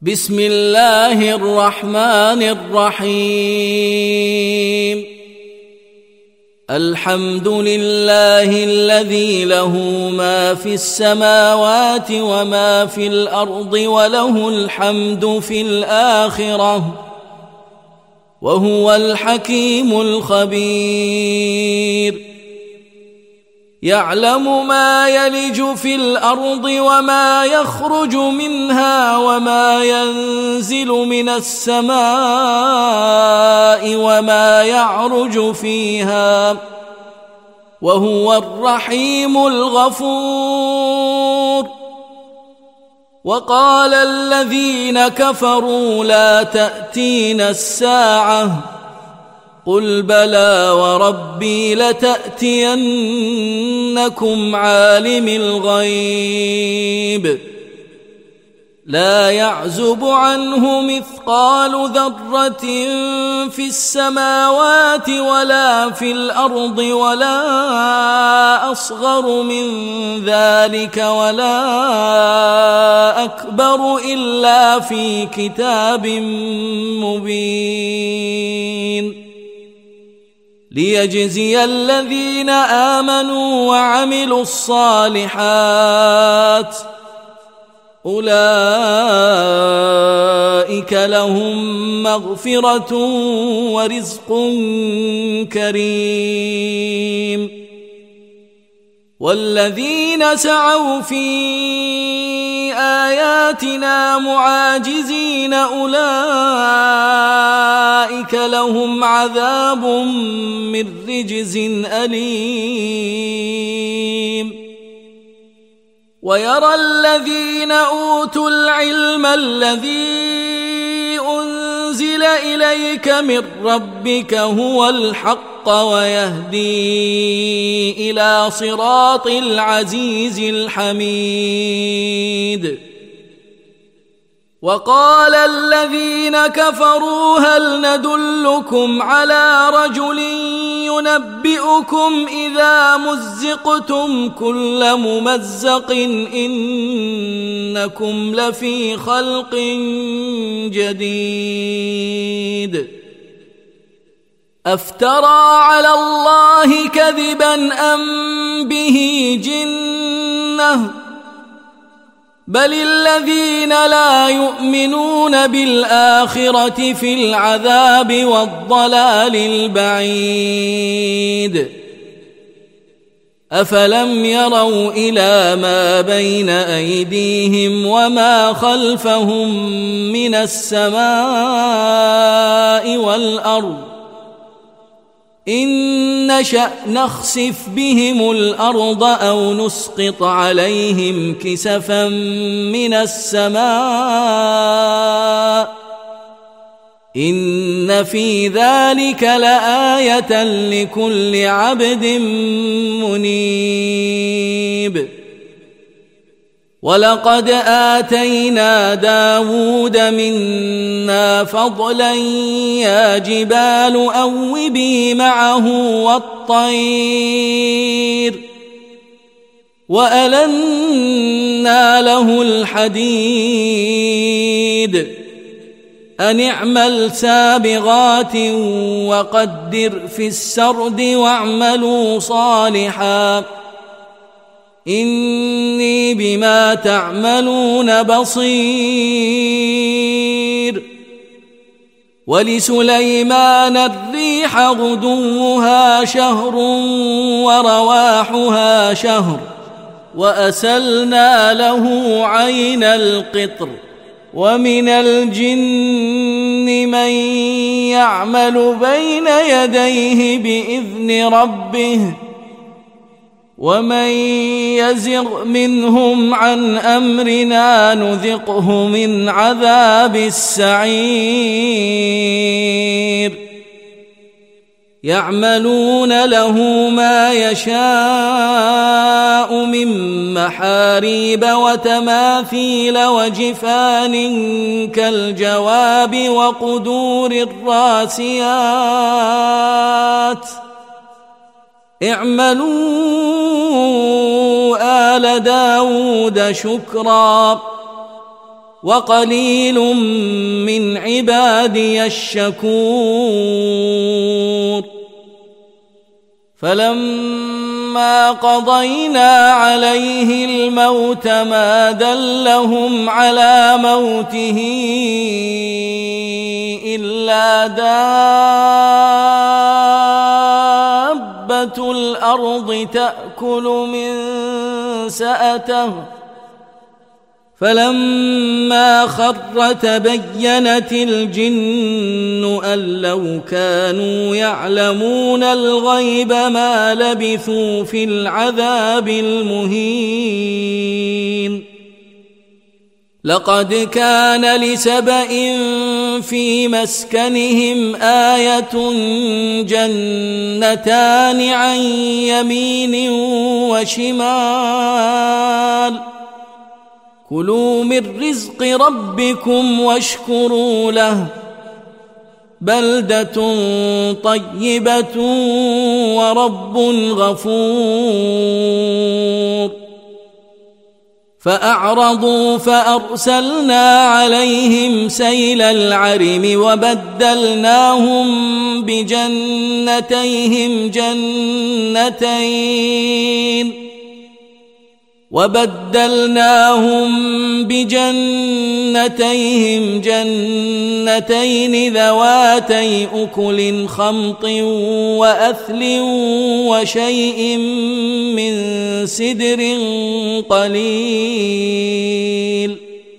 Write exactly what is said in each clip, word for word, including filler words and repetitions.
بسم الله الرحمن الرحيم الحمد لله الذي له ما في السماوات وما في الأرض وله الحمد في الآخرة وهو الحكيم الخبير يعلم ما يلج في الأرض وما يخرج منها وما ينزل من السماء وما يعرج فيها وهو الرحيم الغفور. وقال الذين كفروا لا تأتينا الساعة قل بلى وربي لتأتينكم عالم الغيب لا يعزب عنه مثقال ذرة في السماوات ولا في الأرض ولا أصغر من ذلك ولا أكبر إلا في كتاب مبين ليجزي الذين آمنوا وعملوا الصالحات أولئك لهم مغفرة ورزق كريم. والذين سعوا في آياتنا معاجزين أولئك لهم عذاب من رجز أليم. ويرى الذين أوتوا العلم الذي أنزل إليك من ربك هو الحق ويهدي إلى صراط العزيز الحميد. وقال الذين كفروا هل ندلكم على رجل ينبئكم إذا مزقتم كل ممزق إنكم لفي خلق جديد أفترى على الله كذبا أم به جنة بل الذين لا يؤمنون بالآخرة في العذاب والضلال البعيد. أفلم يروا إلى ما بين أيديهم وما خلفهم من السماء والأرض إن نشأ نخسف بهم الأرض أو نسقط عليهم كسفا من السماء إن في ذلك لآية لكل عبد منيب. ولقد آتينا داود منا فضلا يا جبال أوبي معه والطير وألنا له الحديد أن اعمل سابغات وقدر في السرد واعملوا صالحا إني بما تعملون بصير. ولسليمان الريح غدوها شهر ورواحها شهر وأسلنا له عين القطر ومن الجن من يعمل بين يديه بإذن ربه ومن يزغ منهم عن أمرنا نذقه من عذاب السعير. يعملون له ما يشاء من محاريب وتماثيل وجفان كالجواب وقدور الراسيات اعملوا آل داود شكرا وقليل من عبادي الشكور فلما قضينا عليه الموت ما دلهم على موته إلا دابة الأرض تأكل من سأته فلما خر تبينت الجن أن لو كانوا يعلمون الغيب ما لبثوا في العذاب المهين لقد كان لسبإ في مسكنهم آية جنتان عن يمين وشمال كلوا من رزق ربكم واشكروا له بلدة طيبة ورب غفور فأعرضوا فأرسلنا عليهم سيل العرم وبدلناهم بجنتيهم جنتين وبدلناهم بجنتيهم جنتين ذواتي أكل خمط وأثل وشيء من سدر قليل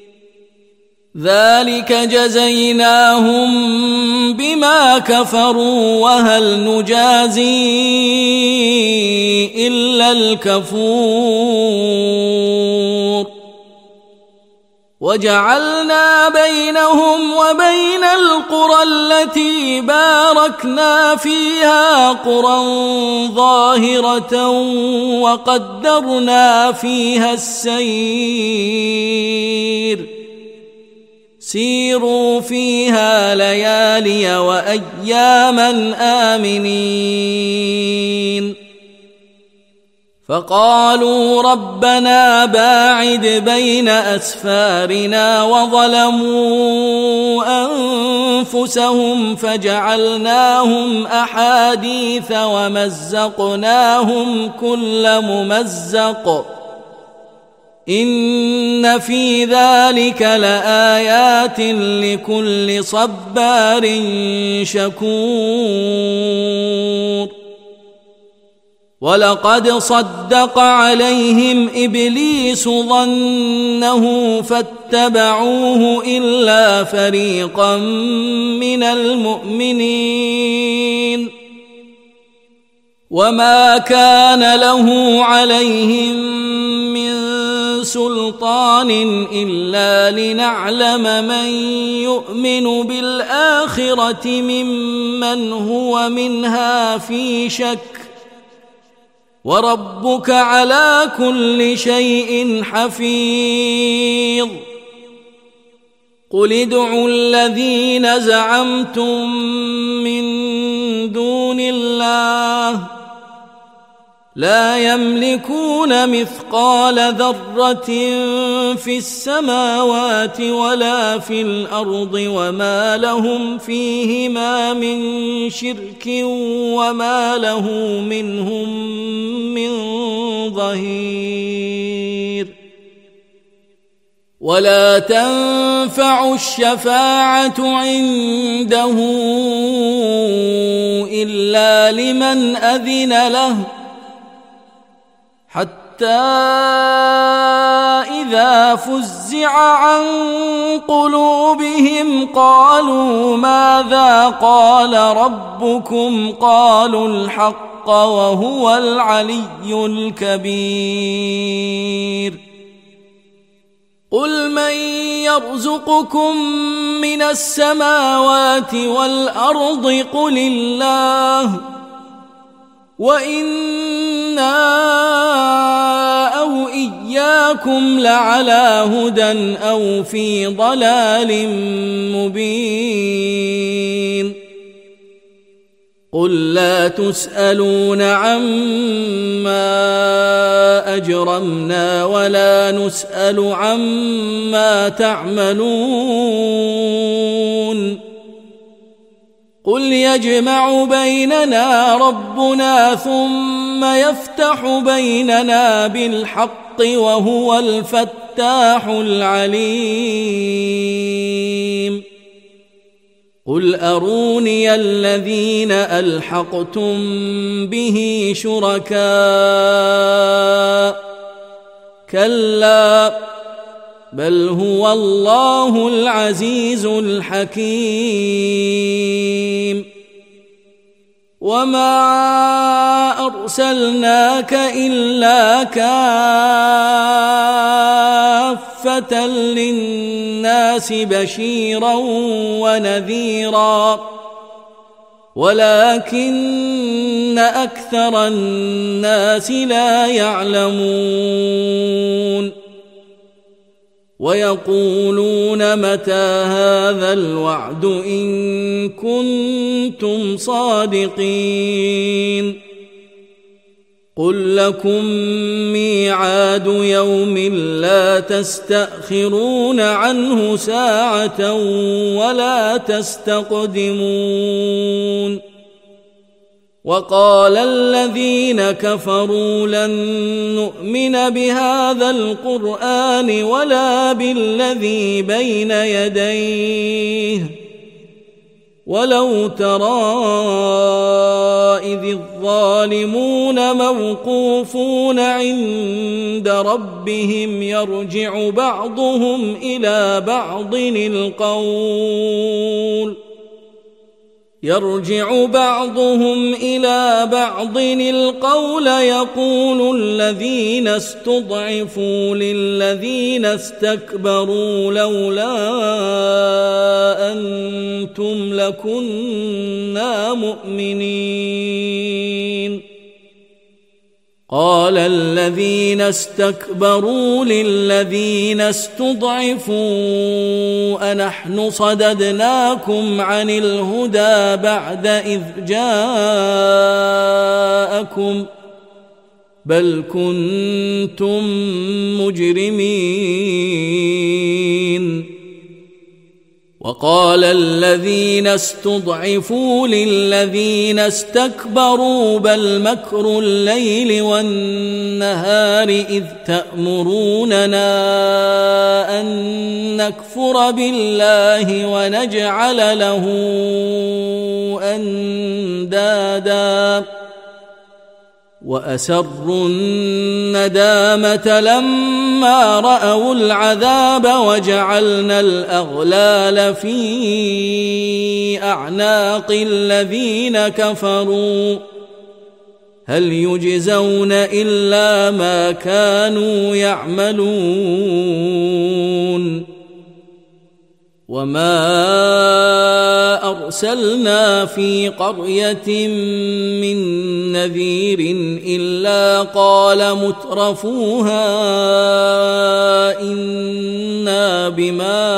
ذلك جزيناهم بما كفروا وهل نجازي إلا الكفور وجعلنا بينهم وبين القرى التي باركنا فيها قرى ظاهرة وقدرنا فيها السير سيروا فيها ليالي وأياما آمنين فقالوا ربنا باعد بين أسفارنا وظلموا أنفسهم فجعلناهم أحاديث ومزقناهم كل ممزق إن في ذلك لآيات لكل صبار شكور ولقد صدق عليهم إبليس ظنه فاتبعوه إلا فريقا من المؤمنين وما كان له عليهم من سلطان إلا لنعلم من يؤمن بالآخرة ممن هو منها في شك وربك على كل شيء حفيظ قل ادعوا الذين زعمتم من دون الله لا يملكون مثقال ذرة في السماوات ولا في الأرض وما لهم فيهما من شرك وما له منهم من ظهير ولا تنفع الشفاعة عنده إلا لمن أذن له حتى إذا فزع عن قلوبهم قالوا ماذا قال ربكم قالوا الحق وهو العلي الكبير قل من يرزقكم من السماوات والأرض قل الله وإنا أو إياكم لعلى هدى أو في ضلال مبين قل لا تسألون عما أجرمنا ولا نسأل عما تعملون قل يجمع بيننا ربنا ثم يفتح بيننا بالحق وهو الفتاح العليم قل أروني الذين ألحقتم به شركاء كلا بل هو الله العزيز الحكيم وما أرسلناك إلا كافة للناس بشيرا ونذيرا ولكن أكثر الناس لا يعلمون ويقولون متى هذا الوعد إن كنتم صادقين قل لكم ميعاد يوم لا تستأخرون عنه ساعة ولا تستقدمون وقال الذين كفروا لن نؤمن بهذا القرآن ولا بالذي بين يديه ولو ترى إذ الظالمون موقوفون عند ربهم يرجع بعضهم إلى بعض القول يرجع بعضهم إلى بعض القول يقول الذين استضعفوا للذين استكبروا لولا أنتم لكنا مؤمنين قال الذين استكبروا للذين استضعفوا أنحن صددناكم عن الهدى بعد إذ جاءكم بل كنتم مجرمين وقال الذين استضعفوا للذين استكبروا بل مكر الليل والنهار إذ تأمروننا أن نكفر بالله ونجعل له أندادا وأسروا الندامة لما رأوا العذاب وجعلنا الأغلال في أعناق الذين كفروا هل يجزون إلا ما كانوا يعملون وما أرسلنا في قرية من نذير إلا قال مترفوها إنا بما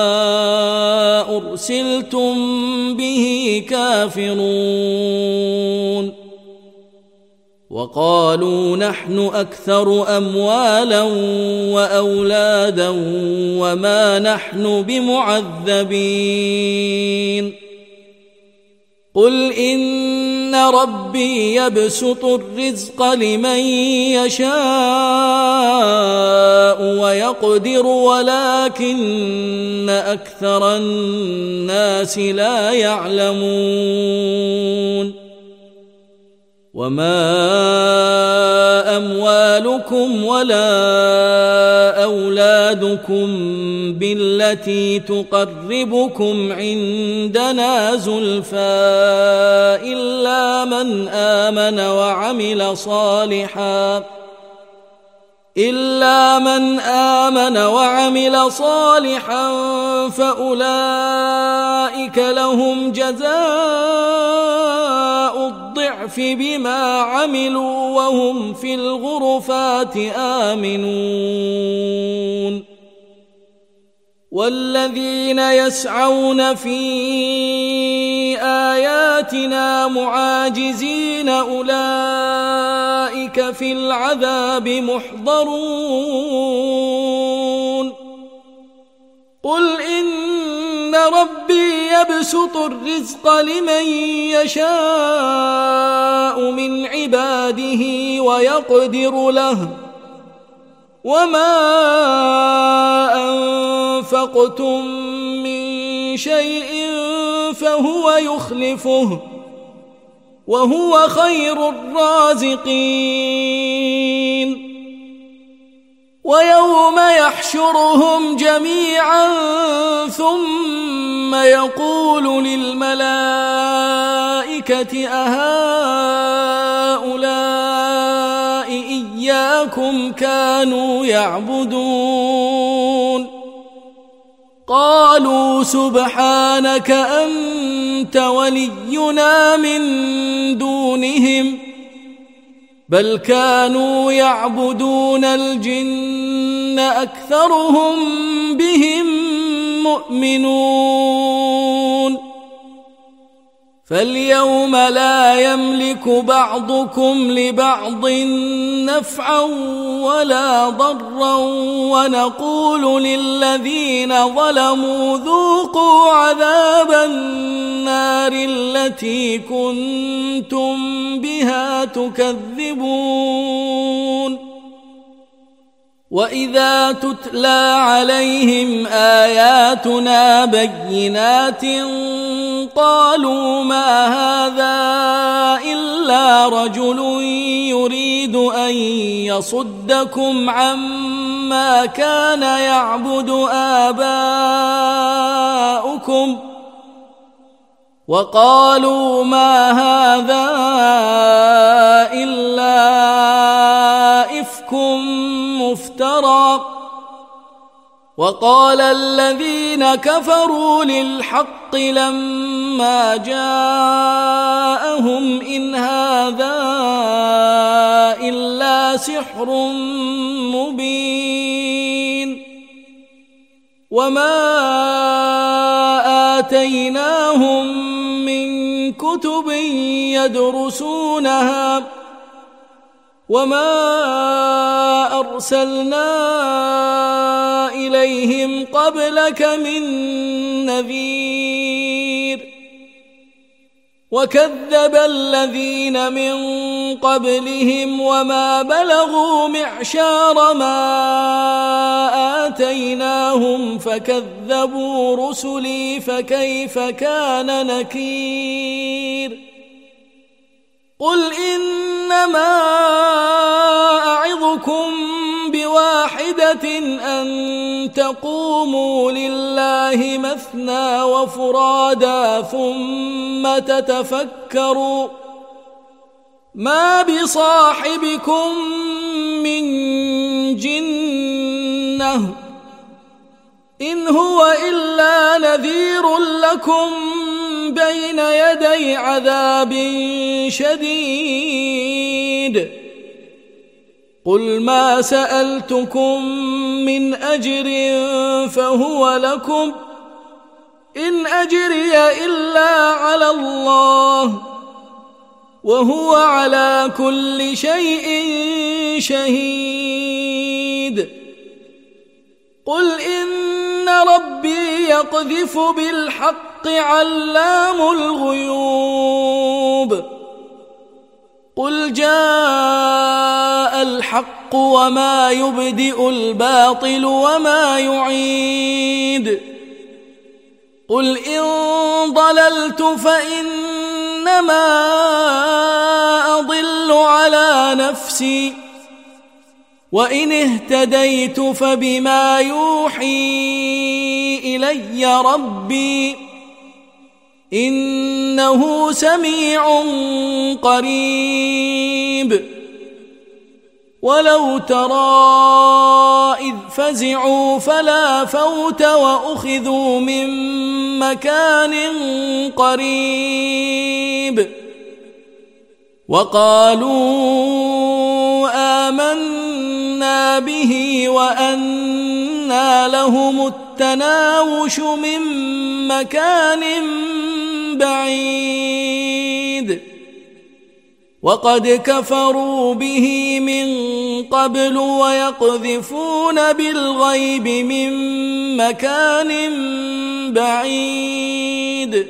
أرسلتم به كافرون وقالوا نحن أكثر أموالا وأولادا وما نحن بمعذبين قل إن ربي يبسط الرزق لمن يشاء ويقدر ولكن أكثر الناس لا يعلمون وما أموالكم ولا أولادكم بالتي تقربكم عندنا زلفى إلا من آمن وعمل صالحا إلا من آمن وعمل صالحا فأولئك لهم جزاء الضعف بما عملوا وهم في الغرفات آمنون والذين يسعون في آياتنا معاجزين أولئك في العذاب محضرون قل إن ربي يبسط الرزق لمن يشاء من عباده ويقدر له وما أنفقتم من شيء فهو يخلفه وهو خير الرازقين ويوم يحشرهم جميعا ثم يقول للملائكة أهؤلاء إياكم كانوا يعبدون قالوا سبحانك أنت ولينا من دونهم بل كانوا يعبدون الجن أكثرهم بهم مؤمنون فاليوم لا يملك بعضكم لبعض نفعا ولا ضرا ونقول للذين ظلموا ذوقوا عذاب النار التي كنتم بها تكذبون وإذا تتلى عليهم آياتنا بينات قالوا ما هذا إلا رجل يريد أن يصدكم عما كان يعبد آباؤكم وقالوا ما هذا إلا إفك مفترى وقال الذين كفروا للحق لما جاءهم إن هذا إلا سحر مبين وما آتيناهم من كتب يدرسونها وما أرسلنا إليهم قبلك من نذير وكذب الذين من قبلهم وما بلغوا معشار ما آتيناهم فكذبوا رسلي فكيف كان نكير قل إنما أعظكم بواحدة أن تقوموا لله مثنى وفرادا ثم تتفكروا ما بصاحبكم من جنة إن هو إلا نذير لكم بين يدي عذاب شديد قل ما سألتكم من أجر فهو لكم إن أجري إلا على الله وهو على كل شيء شهيد قل إن ربي يقذف بالحق علام الغيوب قل جاء الحق وما يبدئ الباطل وما يعيد قل إن ضللت فإنما أضل على نفسي وإن اهتديت فبما يوحي إلي ربي إنه سميع قريب ولو ترى إذ فزعوا فلا فوت وأخذوا من مكان قريب وقالوا آمنا به وأنى لهم التناوش من مكان بعيد وقد كفروا به من قبل ويقذفون بالغيب من مكان بعيد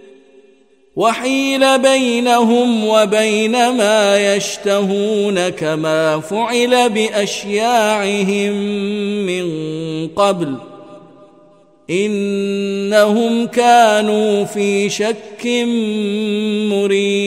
وحيل بينهم وبين ما يشتهون كما فعل بأشياعهم من قبل إنهم كانوا في شك مريب